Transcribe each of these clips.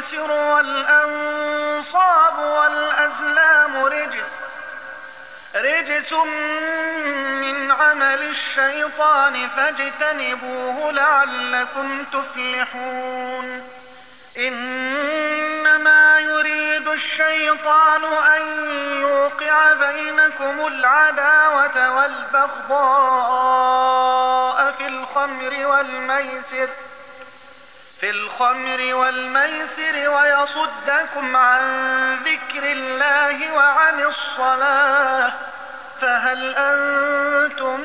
والميسر والأنصاب والأزلام رجس من عمل الشيطان فاجتنبوه لعلكم تفلحون. إنما يريد الشيطان أن يوقع بينكم العداوة والبغضاء في الخمر والميسر ويصدكم عن ذكر الله وعن الصلاة فهل أنتم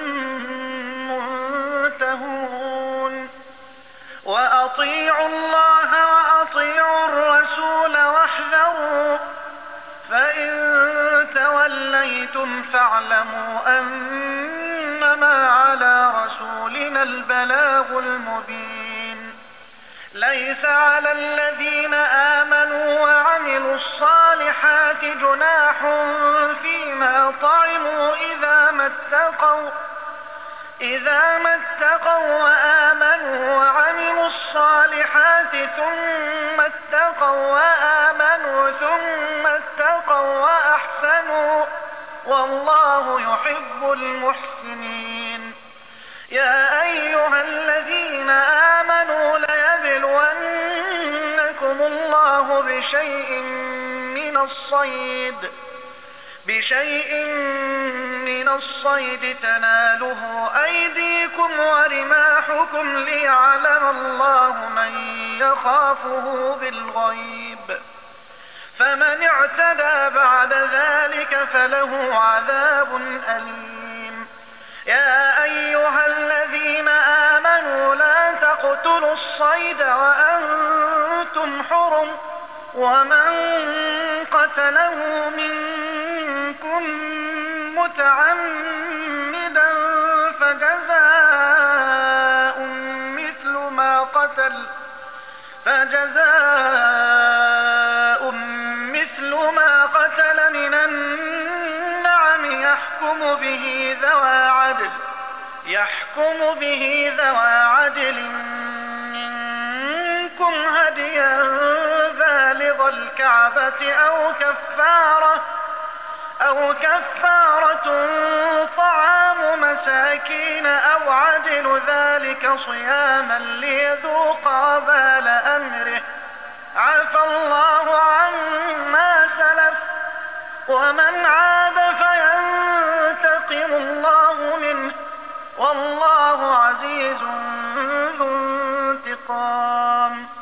منتهون؟ وأطيعوا الله وأطيعوا الرسول واحذروا، فإن توليتم فاعلموا أنما على رسولنا البلاغ المبين. ليس على الذين آمنوا وعملوا الصالحات جناح فيما طعموا إذا ما اتقوا وآمنوا وعملوا الصالحات ثم اتقوا وآمنوا ثم اتقوا وأحسنوا والله يحب المحسنين. يا أيها الذين آمنوا ليبلونكم الله بشيء من الصيد تناله أيديكم ورماحكم ليعلم الله من يخافه بالغيب، فمن اعتدى بعد ذلك فله عذاب أليم. يا أيها الذين آمنوا لا تقتلوا الصيد وأنتم حرم، ومن قتله منكم متعمدا فجزاء مثل ما قتل من النعم يحكم به ذوى عدل منكم هديا بالغ الكعبة أو كفارة طعام مساكين أو عدل ذلك صياما ليذوق وبال أمره، عفى الله عما سلف ومن عاد فينتقم الله منه والله عزيز ذو انتقام.